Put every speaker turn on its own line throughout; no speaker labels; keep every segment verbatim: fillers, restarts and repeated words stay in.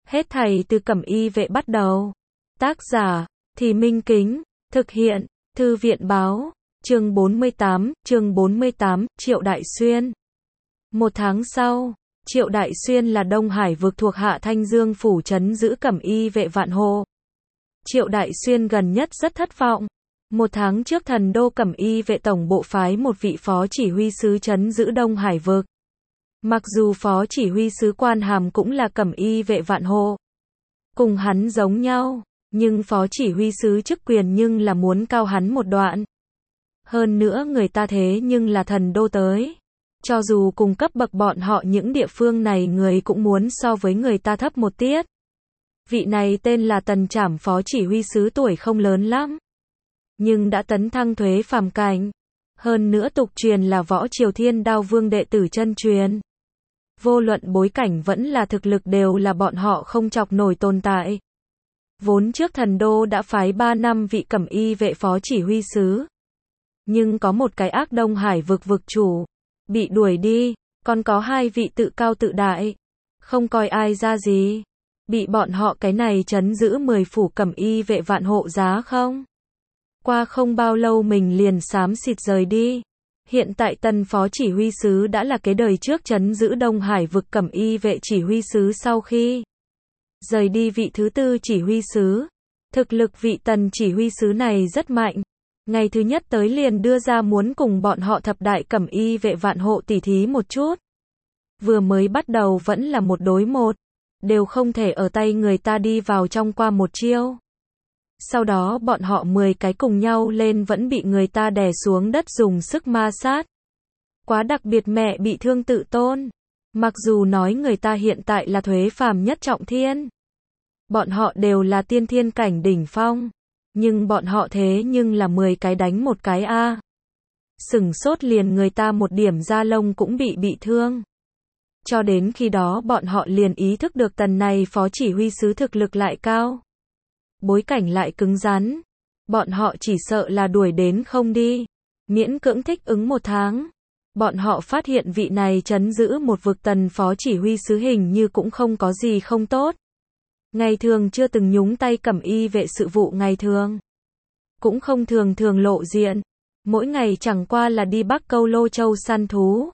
Hết thảy từ Cẩm Y vệ bắt đầu. Tác giả, Thì Minh Kính, thực hiện, Thư viện báo, chương bốn mươi tám, chương bốn mươi tám, Triệu Đại Xuyên. Một tháng sau, Triệu Đại Xuyên là Đông Hải vực thuộc hạ Thanh Dương phủ trấn giữ Cẩm Y vệ Vạn Hộ. Triệu Đại Xuyên gần nhất rất thất vọng. Một tháng trước thần đô Cẩm Y vệ tổng bộ phái một vị phó chỉ huy sứ trấn giữ Đông Hải vực. Mặc dù phó chỉ huy sứ quan hàm cũng là Cẩm Y vệ Vạn Hộ, cùng hắn giống nhau, nhưng phó chỉ huy sứ chức quyền nhưng là muốn cao hắn một đoạn. Hơn nữa người ta thế nhưng là thần đô tới. Cho dù cùng cấp bậc bọn họ những địa phương này người cũng muốn so với người ta thấp một tiết. Vị này tên là Tần Trảm, phó chỉ huy sứ tuổi không lớn lắm, nhưng đã tấn thăng thuế phàm cảnh. Hơn nữa tục truyền là Võ Triều Thiên Đao Vương đệ tử chân truyền. Vô luận bối cảnh vẫn là thực lực đều là bọn họ không chọc nổi tồn tại. Vốn trước thần đô đã phái ba năm vị Cẩm Y vệ phó chỉ huy sứ. Nhưng có một cái ác Đông Hải vực vực chủ bị đuổi đi, còn có hai vị tự cao tự đại, không coi ai ra gì, bị bọn họ cái này trấn giữ mười phủ Cẩm Y vệ Vạn Hộ giá không. Qua không bao lâu mình liền xám xịt rời đi. Hiện tại Tần phó chỉ huy sứ đã là cái đời trước trấn giữ Đông Hải vực Cẩm Y vệ chỉ huy sứ sau khi rời đi vị thứ tư chỉ huy sứ. Thực lực vị Tần chỉ huy sứ này rất mạnh. Ngày thứ nhất tới liền đưa ra muốn cùng bọn họ thập đại Cẩm Y vệ Vạn Hộ tỉ thí một chút. Vừa mới bắt đầu vẫn là một đối một, đều không thể ở tay người ta đi vào trong qua một chiêu. Sau đó bọn họ mười cái cùng nhau lên vẫn bị người ta đè xuống đất dùng sức ma sát. Quá đặc biệt, mẹ bị thương tự tôn. Mặc dù nói người ta hiện tại là thuế phàm nhất trọng thiên, bọn họ đều là tiên thiên cảnh đỉnh phong, nhưng bọn họ thế nhưng là mười cái đánh một cái a. À. Sửng sốt liền người ta một điểm da lông cũng bị bị thương. Cho đến khi đó bọn họ liền ý thức được Tần này phó chỉ huy sứ thực lực lại cao, bối cảnh lại cứng rắn. Bọn họ chỉ sợ là đuổi đến không đi. Miễn cưỡng thích ứng một tháng, bọn họ phát hiện vị này trấn giữ một vực Tần phó chỉ huy sứ hình như cũng không có gì không tốt. Ngày thường chưa từng nhúng tay Cẩm Y vệ sự vụ ngày thường, cũng không thường thường lộ diện. Mỗi ngày chẳng qua là đi Bắc Câu Lô Châu săn thú,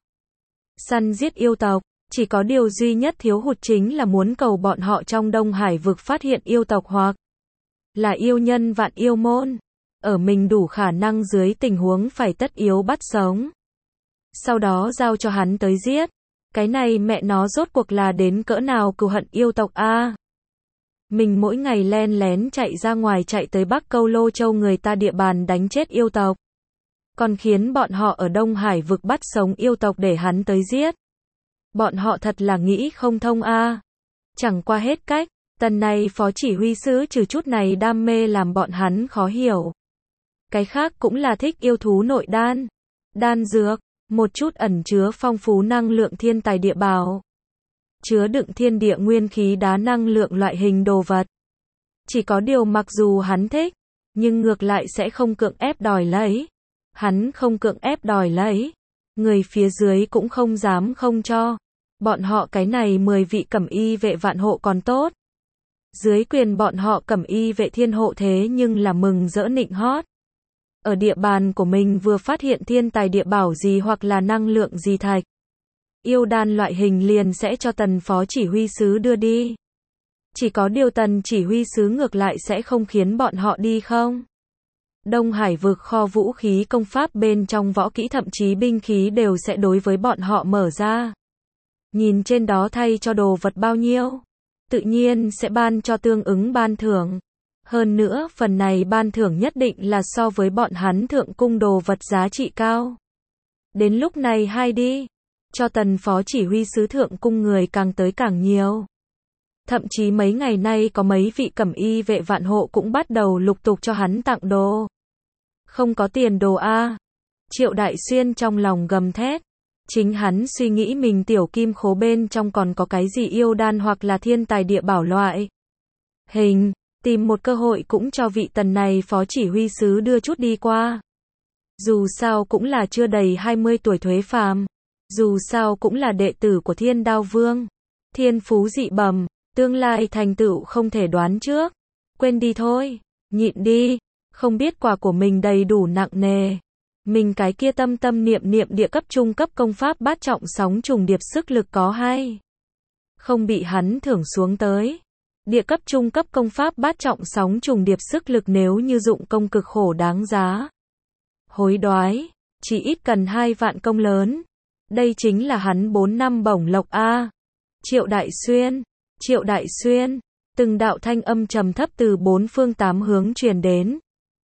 săn giết yêu tộc. Chỉ có điều duy nhất thiếu hụt chính là muốn cầu bọn họ trong Đông Hải vực phát hiện yêu tộc hoặc là yêu nhân vạn yêu môn, ở mình đủ khả năng dưới tình huống phải tất yếu bắt sống, sau đó giao cho hắn tới giết. Cái này mẹ nó rốt cuộc là đến cỡ nào cừu hận yêu tộc a. À, mình mỗi ngày len lén chạy ra ngoài, chạy tới Bắc Câu Lô Châu người ta địa bàn đánh chết yêu tộc, còn khiến bọn họ ở Đông Hải vực bắt sống yêu tộc để hắn tới giết. Bọn họ thật là nghĩ không thông a. À. Chẳng qua hết cách, Tần này phó chỉ huy sứ trừ chút này đam mê làm bọn hắn khó hiểu, cái khác cũng là thích yêu thú nội đan, đan dược, một chút ẩn chứa phong phú năng lượng thiên tài địa bảo, chứa đựng thiên địa nguyên khí đá năng lượng loại hình đồ vật. Chỉ có điều mặc dù hắn thích, nhưng ngược lại sẽ không cưỡng ép đòi lấy. Hắn không cưỡng ép đòi lấy, người phía dưới cũng không dám không cho. Bọn họ cái này mười vị Cẩm Y vệ Vạn Hộ còn tốt. Dưới quyền bọn họ Cẩm Y vệ Thiên Hộ thế nhưng là mừng rỡ nịnh hót. Ở địa bàn của mình vừa phát hiện thiên tài địa bảo gì hoặc là năng lượng gì thạch, yêu đan loại hình liền sẽ cho Tần phó chỉ huy sứ đưa đi. Chỉ có điều Tần chỉ huy sứ ngược lại sẽ không khiến bọn họ đi không. Đông Hải vực kho vũ khí công pháp bên trong võ kỹ thậm chí binh khí đều sẽ đối với bọn họ mở ra. Nhìn trên đó thay cho đồ vật bao nhiêu, tự nhiên sẽ ban cho tương ứng ban thưởng. Hơn nữa phần này ban thưởng nhất định là so với bọn hắn thượng cung đồ vật giá trị cao. Đến lúc này hay đi, cho Tần phó chỉ huy sứ thượng cung người càng tới càng nhiều. Thậm chí mấy ngày nay có mấy vị Cẩm Y vệ Vạn Hộ cũng bắt đầu lục tục cho hắn tặng đồ. Không có tiền đồ a. À. Triệu Đại Xuyên trong lòng gầm thét. Chính hắn suy nghĩ mình tiểu kim khố bên trong còn có cái gì yêu đan hoặc là thiên tài địa bảo loại hình, tìm một cơ hội cũng cho vị Tần này phó chỉ huy sứ đưa chút đi qua. Dù sao cũng là chưa đầy hai mươi tuổi thuế phàm, dù sao cũng là đệ tử của Thiên Đao Vương, thiên phú dị bẩm, Tương lai thành tựu không thể đoán trước. Quên đi thôi, nhịn đi, không biết quả của mình đầy đủ nặng nề. Mình cái kia tâm tâm niệm niệm địa cấp trung cấp công pháp bát trọng sóng trùng điệp sức lực có hay không bị hắn thưởng xuống tới. Địa cấp trung cấp công pháp bát trọng sóng trùng điệp sức lực nếu như dụng công cực khổ đáng giá. Hối đoái, chỉ ít cần hai vạn công lớn. Đây chính là hắn bốn năm bổng lộc a. Triệu Đại Xuyên, Triệu Đại Xuyên, từng đạo thanh âm trầm thấp từ bốn phương tám hướng truyền đến.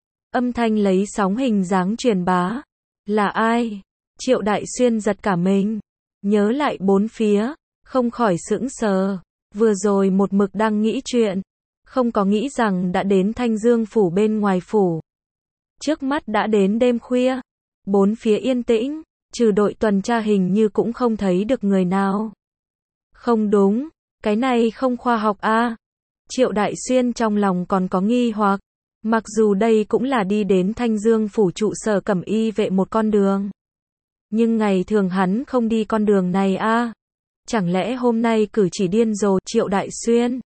Âm thanh lấy sóng hình dáng truyền bá. Là ai? Triệu Đại Xuyên giật cả mình, nhớ lại bốn phía, không khỏi sững sờ. Vừa rồi một mực đang nghĩ chuyện, không có nghĩ rằng đã đến Thanh Dương phủ bên ngoài phủ. Trước mắt đã đến đêm khuya, bốn phía yên tĩnh, trừ đội tuần tra hình như cũng không thấy được người nào. Không đúng, cái này không khoa học a. Triệu Đại Xuyên trong lòng còn có nghi hoặc, mặc dù đây cũng là đi đến Thanh Dương phủ trụ sở Cẩm Y vệ một con đường, nhưng ngày thường hắn không đi con đường này a. Chẳng lẽ hôm nay cử chỉ điên rồ? Triệu Đại Xuyên.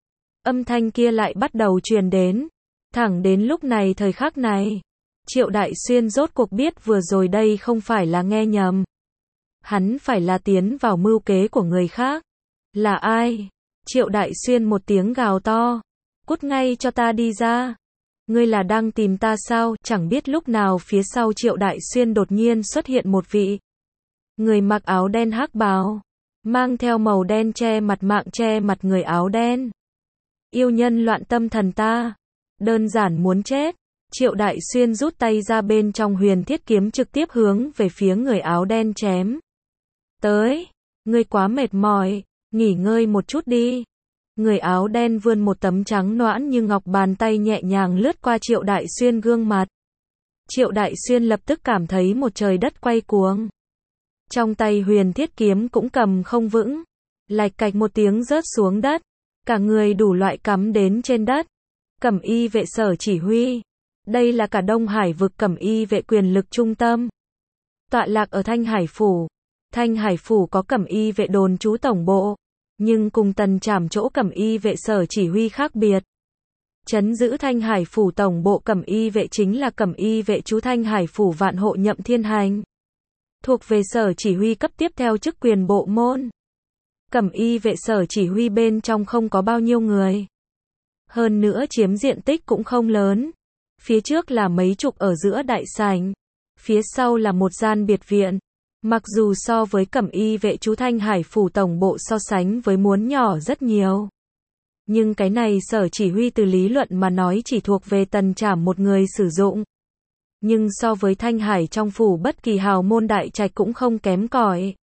Âm thanh kia lại bắt đầu truyền đến, thẳng đến lúc này thời khắc này, Triệu Đại Xuyên rốt cuộc biết vừa rồi đây không phải là nghe nhầm. Hắn phải là tiến vào mưu kế của người khác. Là ai? Triệu Đại Xuyên một tiếng gào to. Cút ngay cho ta đi ra. Ngươi là đang tìm ta sao? Chẳng biết lúc nào phía sau Triệu Đại Xuyên đột nhiên xuất hiện một vị người mặc áo đen hắc bào, mang theo màu đen che mặt mạng che mặt người áo đen. Yêu nhân loạn tâm thần ta. Đơn giản muốn chết. Triệu Đại Xuyên rút tay ra bên trong huyền thiết kiếm trực tiếp hướng về phía người áo đen chém. Tới. Ngươi quá mệt mỏi. Nghỉ ngơi một chút đi. Người áo đen vươn một tấm trắng nõn như ngọc bàn tay nhẹ nhàng lướt qua Triệu Đại Xuyên gương mặt. Triệu Đại Xuyên lập tức cảm thấy một trời đất quay cuồng. Trong tay huyền thiết kiếm cũng cầm không vững. Lạch cạch một tiếng rớt xuống đất. Cả người đủ loại cắm đến trên đất. Cẩm Y vệ sở chỉ huy. Đây là cả Đông Hải vực Cẩm Y vệ quyền lực trung tâm. Tọa lạc ở Thanh Hải phủ. Thanh Hải phủ có Cẩm Y vệ đồn trú tổng bộ, nhưng cùng Tần Trảm chỗ Cẩm Y vệ sở chỉ huy khác biệt. Trấn giữ Thanh Hải phủ tổng bộ Cẩm Y vệ chính là Cẩm Y vệ trú Thanh Hải phủ Vạn Hộ Nhậm Thiên Hành, thuộc về sở chỉ huy cấp tiếp theo chức quyền bộ môn. Cẩm Y vệ sở chỉ huy bên trong không có bao nhiêu người. Hơn nữa chiếm diện tích cũng không lớn. Phía trước là mấy chục ở giữa đại sảnh, phía sau là một gian biệt viện. Mặc dù so với Cẩm Y vệ trú Thanh Hải phủ tổng bộ so sánh với muốn nhỏ rất nhiều, nhưng cái này sở chỉ huy từ lý luận mà nói chỉ thuộc về Tần Trảm một người sử dụng. Nhưng so với Thanh Hải trong phủ bất kỳ hào môn đại trạch cũng không kém cỏi.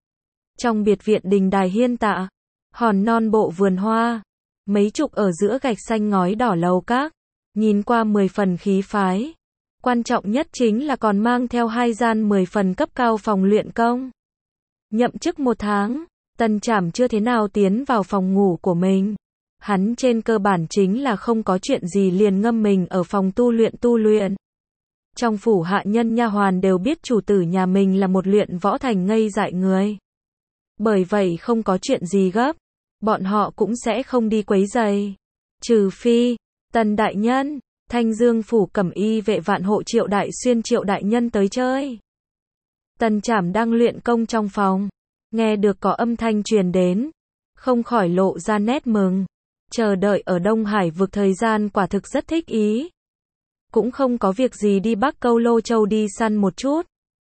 Trong biệt viện đình đài hiên tạ, hòn non bộ vườn hoa, mấy chục ở giữa gạch xanh ngói đỏ lầu các, nhìn qua mười phần khí phái. Quan trọng nhất chính là còn mang theo hai gian mười phần cấp cao phòng luyện công. Nhậm chức một tháng, Tần Trảm chưa thế nào tiến vào phòng ngủ của mình. Hắn trên cơ bản chính là không có chuyện gì liền ngâm mình ở phòng tu luyện tu luyện. Trong phủ hạ nhân nha hoàn đều biết chủ tử nhà mình là một luyện võ thành ngây dại người. Bởi vậy không có chuyện gì gấp, bọn họ cũng sẽ không đi quấy rầy. Trừ phi, Tần đại nhân, Thanh Dương phủ Cẩm Y vệ Vạn Hộ Triệu Đại Xuyên Triệu đại nhân tới chơi. Tần Trảm đang luyện công trong phòng, nghe được có âm thanh truyền đến, không khỏi lộ ra nét mừng. Chờ đợi ở Đông Hải vực thời gian quả thực rất thích ý. Cũng không có việc gì đi Bắc Câu Lô Châu đi săn một chút.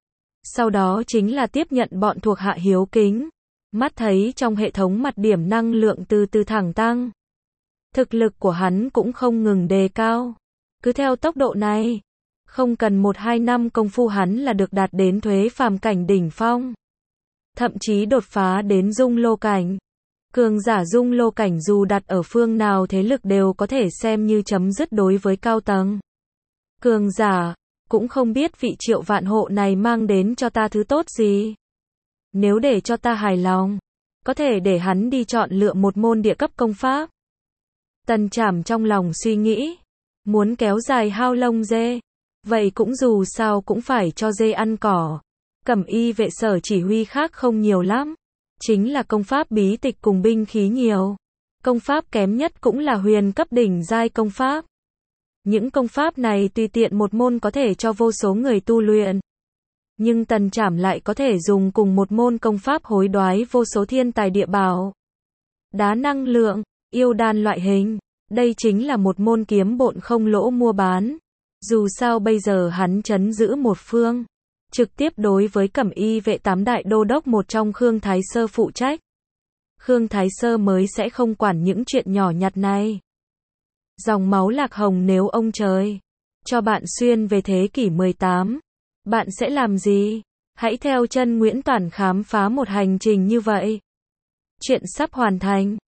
Sau đó chính là tiếp nhận bọn thuộc hạ hiếu kính. Mắt thấy trong hệ thống mặt điểm năng lượng từ từ thẳng tăng. Thực lực của hắn cũng không ngừng đề cao. Cứ theo tốc độ này, không cần một hai năm công phu hắn là được đạt đến thuế phàm cảnh đỉnh phong. Thậm chí đột phá đến dung lô cảnh. Cường giả dung lô cảnh dù đặt ở phương nào thế lực đều có thể xem như chấm dứt đối với cao tầng. Cường giả, cũng không biết vị Triệu Vạn Hộ này mang đến cho ta thứ tốt gì. Nếu để cho ta hài lòng, có thể để hắn đi chọn lựa một môn địa cấp công pháp. Tần Trảm trong lòng suy nghĩ, muốn kéo dài hao lông dê, vậy cũng dù sao cũng phải cho dê ăn cỏ. Cẩm Y vệ sở chỉ huy khác không nhiều lắm, chính là công pháp bí tịch cùng binh khí nhiều. Công pháp kém nhất cũng là huyền cấp đỉnh giai công pháp. Những công pháp này tùy tiện một môn có thể cho vô số người tu luyện. Nhưng Tần Trảm lại có thể dùng cùng một môn công pháp hối đoái vô số thiên tài địa bảo. Đá năng lượng, yêu đan loại hình. Đây chính là một môn kiếm bộn không lỗ mua bán. Dù sao bây giờ hắn trấn giữ một phương. Trực tiếp đối với Cẩm Y vệ tám đại đô đốc một trong Khương Thái Sơ phụ trách. Khương Thái Sơ mới sẽ không quản những chuyện nhỏ nhặt này. Dòng máu lạc hồng, nếu ông trời cho bạn xuyên về thế kỷ mười tám, bạn sẽ làm gì? Hãy theo chân Nguyễn Toản khám phá một hành trình như vậy. Chuyện sắp hoàn thành.